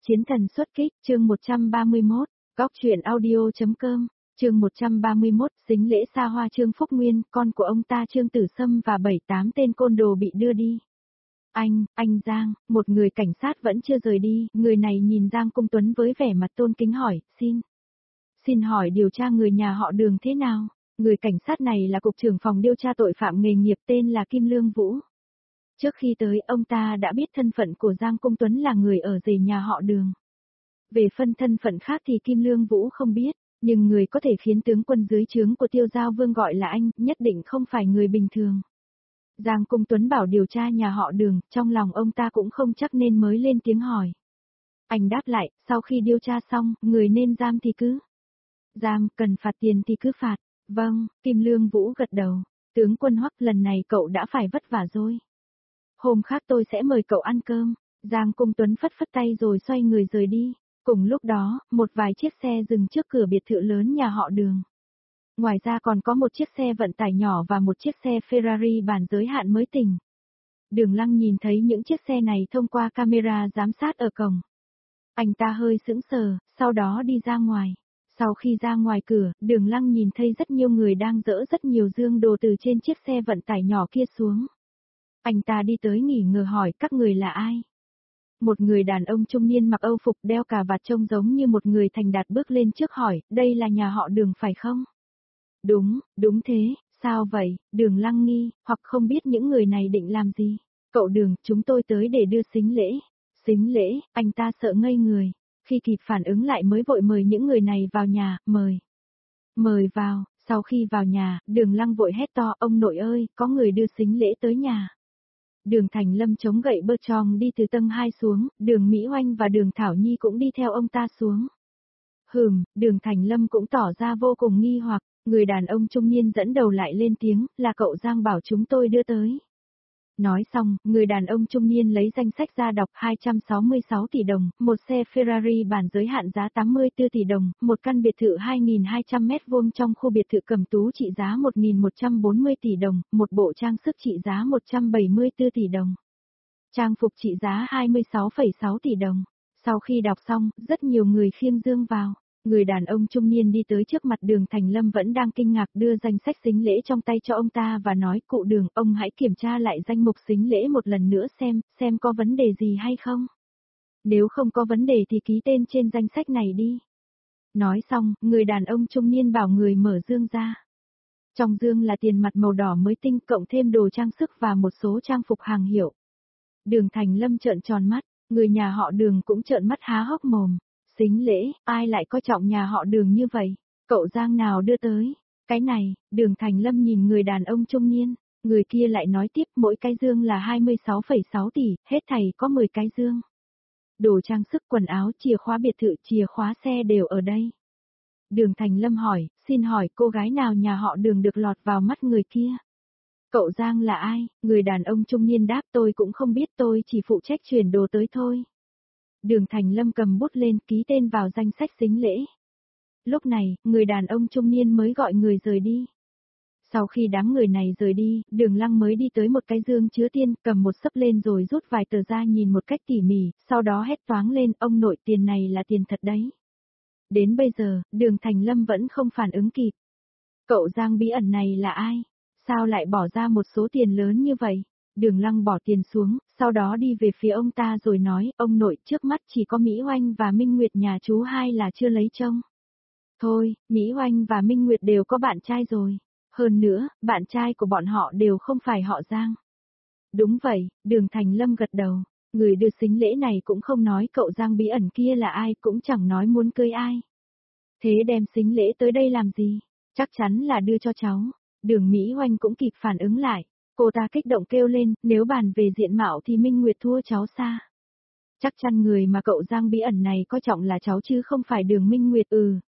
Chiến thần xuất kích, chương 131, góc truyện audio.com, chương 131, sính lễ xa hoa Trương Phúc Nguyên, con của ông ta Trương Tử Sâm và 7-8 tên côn đồ bị đưa đi. Anh Giang, một người cảnh sát vẫn chưa rời đi, người này nhìn Giang Cung Tuấn với vẻ mặt tôn kính hỏi, xin hỏi điều tra người nhà họ Đường thế nào? Người cảnh sát này là cục trưởng phòng điều tra tội phạm nghề nghiệp tên là Kim Lương Vũ. Trước khi tới, ông ta đã biết thân phận của Giang Cung Tuấn là người ở rể nhà họ Đường. Về phân thân phận khác thì Kim Lương Vũ không biết, nhưng người có thể khiến tướng quân dưới trướng của Tiêu Giao Vương gọi là anh, nhất định không phải người bình thường. Giang Cung Tuấn bảo điều tra nhà họ Đường, trong lòng ông ta cũng không chắc nên mới lên tiếng hỏi. Anh đáp lại, sau khi điều tra xong, người nên giam thì cứ giam, cần phạt tiền thì cứ phạt. Vâng, Kim Lương Vũ gật đầu. Tướng quân Hoắc, lần này cậu đã phải vất vả rồi. Hôm khác tôi sẽ mời cậu ăn cơm. Giang Cung Tuấn phất phất tay rồi xoay người rời đi. Cùng lúc đó, một vài chiếc xe dừng trước cửa biệt thự lớn nhà họ Đường. Ngoài ra còn có một chiếc xe vận tải nhỏ và một chiếc xe Ferrari bản giới hạn mới tỉnh. Đường Lăng nhìn thấy những chiếc xe này thông qua camera giám sát ở cổng. Anh ta hơi sững sờ, sau đó đi ra ngoài. Sau khi ra ngoài cửa, Đường Lăng nhìn thấy rất nhiều người đang dỡ rất nhiều dương đồ từ trên chiếc xe vận tải nhỏ kia xuống. Anh ta đi tới nghỉ ngờ hỏi các người là ai? Một người đàn ông trung niên mặc âu phục đeo cà vạt trông giống như một người thành đạt bước lên trước hỏi, đây là nhà họ Đường phải không? Đúng thế, sao vậy? Đường Lăng nghi, hoặc không biết những người này định làm gì. Cậu Đường, chúng tôi tới để đưa sính lễ. Sính lễ, anh ta sợ ngây người. Khi kịp phản ứng lại mới vội mời những người này vào nhà, mời vào. Sau khi vào nhà, Đường Lăng vội hét to, ông nội ơi, có người đưa sính lễ tới nhà. Đường Thành Lâm chống gậy bơ tròn đi từ tầng 2 xuống, Đường Mỹ Oanh và Đường Thảo Nhi cũng đi theo ông ta xuống. Đường Thành Lâm cũng tỏ ra vô cùng nghi hoặc, người đàn ông trung niên dẫn đầu lại lên tiếng, là cậu Giang bảo chúng tôi đưa tới. Nói xong, người đàn ông trung niên lấy danh sách ra đọc 266 tỷ đồng, một xe Ferrari bản giới hạn giá 84 tỷ đồng, một căn biệt thự 2.200 mét vuông trong khu biệt thự Cẩm Tú trị giá 1.140 tỷ đồng, một bộ trang sức trị giá 174 tỷ đồng. Trang phục trị giá 26,6 tỷ đồng. Sau khi đọc xong, rất nhiều người khiêng dương vào. Người đàn ông trung niên đi tới trước mặt Đường Thành Lâm vẫn đang kinh ngạc đưa danh sách sính lễ trong tay cho ông ta và nói, cụ Đường, ông hãy kiểm tra lại danh mục sính lễ một lần nữa xem có vấn đề gì hay không. Nếu không có vấn đề thì ký tên trên danh sách này đi. Nói xong, người đàn ông trung niên bảo người mở dương ra. Trong dương là tiền mặt màu đỏ mới tinh cộng thêm đồ trang sức và một số trang phục hàng hiệu. Đường Thành Lâm trợn tròn mắt, người nhà họ Đường cũng trợn mắt há hốc mồm. Sính lễ, ai lại coi trọng nhà họ Đường như vậy? Cậu Giang nào đưa tới? Cái này, Đường Thành Lâm nhìn người đàn ông trung niên, người kia lại nói tiếp mỗi cái dương là 26,6 tỷ, hết thảy có 10 cái dương. Đồ trang sức quần áo, chìa khóa biệt thự, chìa khóa xe đều ở đây. Đường Thành Lâm hỏi, xin hỏi cô gái nào nhà họ Đường được lọt vào mắt người kia? Cậu Giang là ai? Người đàn ông trung niên đáp tôi cũng không biết tôi chỉ phụ trách chuyển đồ tới thôi. Đường Thành Lâm cầm bút lên ký tên vào danh sách sính lễ. Lúc này, người đàn ông trung niên mới gọi người rời đi. Sau khi đám người này rời đi, Đường Lăng mới đi tới một cái dương chứa tiền, cầm một xấp lên rồi rút vài tờ ra nhìn một cách tỉ mỉ, sau đó hét toáng lên, ông nội tiền này là tiền thật đấy. Đến bây giờ, Đường Thành Lâm vẫn không phản ứng kịp. Cậu Giang bí ẩn này là ai? Sao lại bỏ ra một số tiền lớn như vậy? Đường Lăng bỏ tiền xuống, sau đó đi về phía ông ta rồi nói, ông nội, trước mắt chỉ có Mỹ Oanh và Minh Nguyệt nhà chú hai là chưa lấy chồng. Thôi, Mỹ Oanh và Minh Nguyệt đều có bạn trai rồi. Hơn nữa, bạn trai của bọn họ đều không phải họ Giang. Đúng vậy, Đường Thành Lâm gật đầu. Người đưa sính lễ này cũng không nói cậu Giang bí ẩn kia là ai, cũng chẳng nói muốn cưới ai. Thế đem sính lễ tới đây làm gì? Chắc chắn là đưa cho cháu. Đường Mỹ Oanh cũng kịp phản ứng lại. Cô ta kích động kêu lên, nếu bàn về diện mạo thì Minh Nguyệt thua cháu xa. Chắc chắn người mà cậu Giang bí ẩn này coi trọng là cháu chứ không phải Đường Minh Nguyệt.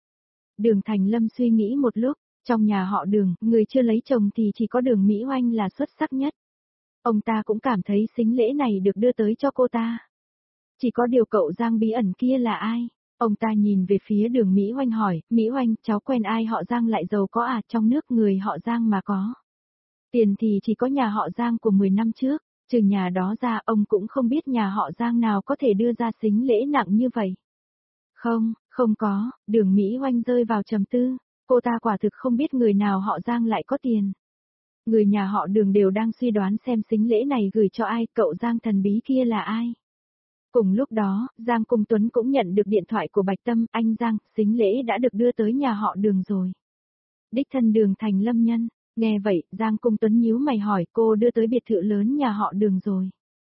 Đường Thành Lâm suy nghĩ một lúc, trong nhà họ Đường, người chưa lấy chồng thì chỉ có Đường Mỹ Oanh là xuất sắc nhất. Ông ta cũng cảm thấy sính lễ này được đưa tới cho cô ta. Chỉ có điều cậu Giang bí ẩn kia là ai? Ông ta nhìn về phía Đường Mỹ Oanh hỏi, Mỹ Oanh, cháu quen ai họ Giang lại giàu có à? Trong nước người họ Giang mà có tiền thì chỉ có nhà họ Giang của 10 năm trước, Trừ nhà đó ra ông cũng không biết nhà họ Giang nào có thể đưa ra sính lễ nặng như vậy. Không, không có, Đường Mỹ Oanh rơi vào trầm tư, cô ta quả thực không biết người nào họ Giang lại có tiền. Người nhà họ Đường đều đang suy đoán xem sính lễ này gửi cho ai, cậu Giang thần bí kia là ai. Cùng lúc đó, Giang Cung Tuấn cũng nhận được điện thoại của Bạch Tâm, anh Giang, sính lễ đã được đưa tới nhà họ Đường rồi. Đích thân Đường Thành Lâm nhân, nghe vậy, Giang Cung Tuấn nhíu mày hỏi cô đưa tới biệt thự lớn nhà họ Đường rồi.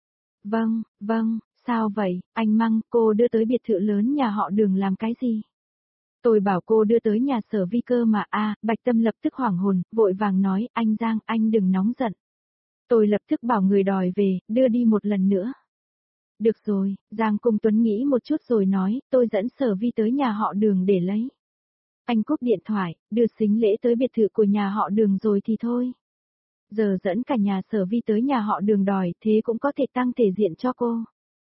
Vâng, sao vậy, anh Măng, cô đưa tới biệt thự lớn nhà họ Đường làm cái gì? Tôi bảo cô đưa tới nhà Sở Vi cơ mà Bạch Tâm lập tức hoảng hồn, vội vàng nói, anh Giang, anh đừng nóng giận. Tôi lập tức bảo người đòi về, đưa đi một lần nữa. Được rồi, Giang Cung Tuấn nghĩ một chút rồi nói, tôi dẫn Sở Vi tới nhà họ Đường để lấy. Anh cúp điện thoại, đưa sính lễ tới biệt thự của nhà họ Đường rồi thì thôi. Giờ dẫn cả nhà Sở Vi tới nhà họ Đường đòi, thế cũng có thể tăng thể diện cho cô.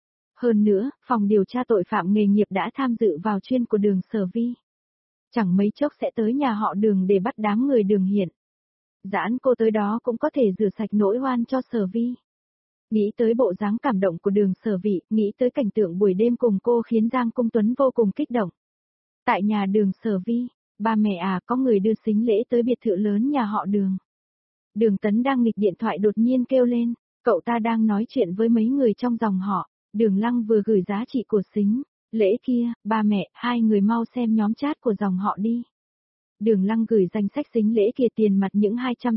Hơn nữa, phòng điều tra tội phạm nghề nghiệp đã tham dự vào chuyên của Đường Sở Vi. Chẳng mấy chốc sẽ tới nhà họ Đường để bắt đám người Đường Hiển. Giãn cô tới đó cũng có thể rửa sạch nỗi oan cho Sở Vi. Nghĩ tới bộ dáng cảm động của Đường Sở Vi, nghĩ tới cảnh tượng buổi đêm cùng cô khiến Giang Cung Tuấn vô cùng kích động. Tại nhà Đường Sở Vi, ba mẹ có người đưa sính lễ tới biệt thự lớn nhà họ Đường. Đường Tấn đang nghịch điện thoại đột nhiên kêu lên, cậu ta đang nói chuyện với mấy người trong dòng họ, Đường Lăng vừa gửi giá trị của sính lễ kia, ba mẹ, hai người mau xem nhóm chat của dòng họ đi. Đường Lăng gửi danh sách sính lễ kia tiền mặt những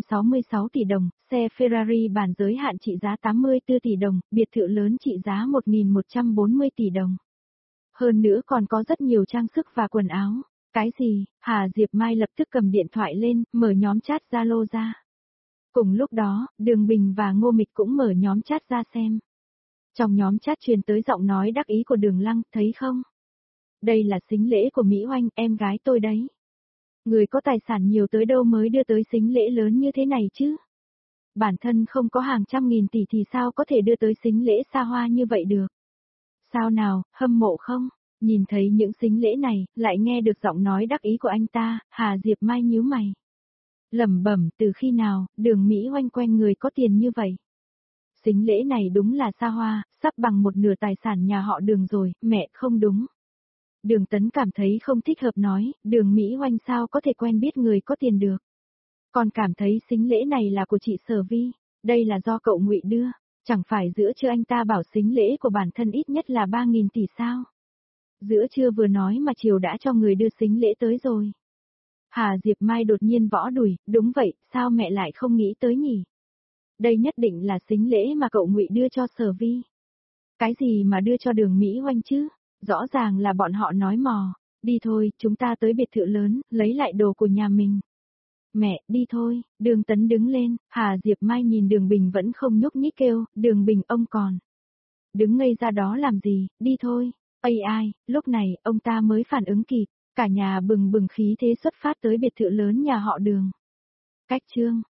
266 tỷ đồng, xe Ferrari bản giới hạn trị giá 84 tỷ đồng, biệt thự lớn trị giá 1.140 tỷ đồng. Hơn nữa còn có rất nhiều trang sức và quần áo. Cái gì? Hà Diệp Mai lập tức cầm điện thoại lên, mở nhóm chat Zalo ra. Cùng lúc đó, Đường Bình và Ngô Mịch cũng mở nhóm chat ra xem. Trong nhóm chat truyền tới giọng nói đắc ý của Đường Lăng, thấy không? Đây là sính lễ của Mỹ Oanh, em gái tôi đấy. Người có tài sản nhiều tới đâu mới đưa tới sính lễ lớn như thế này chứ? Bản thân không có hàng trăm nghìn tỷ thì sao có thể đưa tới sính lễ xa hoa như vậy được? Sao nào, hâm mộ không? Nhìn thấy những sính lễ này, lại nghe được giọng nói đắc ý của anh ta, Hà Diệp Mai nhíu mày. Lẩm bẩm, từ khi nào, Đường Mỹ Oanh quen người có tiền như vậy? Sính lễ này đúng là xa hoa, sắp bằng một nửa tài sản nhà họ Đường rồi, mẹ không đúng. Đường Tấn cảm thấy không thích hợp nói, Đường Mỹ Oanh sao có thể quen biết người có tiền được. Còn cảm thấy sính lễ này là của chị Sở Vi, đây là do cậu Ngụy đưa, chẳng phải giữa trưa anh ta bảo sính lễ của bản thân ít nhất là 3.000 tỷ sao. Giữa trưa vừa nói mà chiều đã cho người đưa sính lễ tới rồi. Hà Diệp Mai đột nhiên võ đùi, đúng vậy, sao mẹ lại không nghĩ tới nhỉ? Đây nhất định là sính lễ mà cậu Ngụy đưa cho Sở Vi. Cái gì mà đưa cho Đường Mỹ Oanh chứ? Rõ ràng là bọn họ nói mò. Đi thôi, chúng ta tới biệt thự lớn, lấy lại đồ của nhà mình. Mẹ, đi thôi, Đường Tấn đứng lên, Hà Diệp Mai nhìn Đường Bình vẫn không nhúc nhích kêu, Đường Bình ông còn. Đứng ngây ra đó làm gì, đi thôi. Ai, lúc này, ông ta mới phản ứng kịp, cả nhà bừng bừng khí thế xuất phát tới biệt thự lớn nhà họ Đường. Cách chương